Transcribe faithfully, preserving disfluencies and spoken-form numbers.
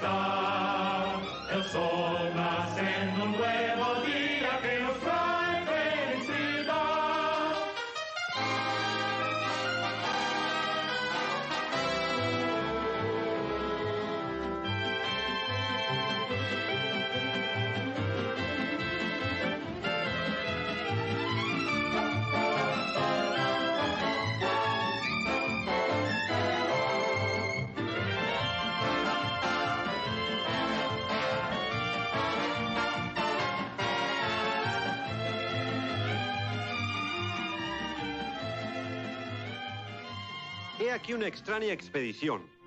Navidad. El sol nace en un nuevo día que nos trae felicidad. He aquí una extraña expedición.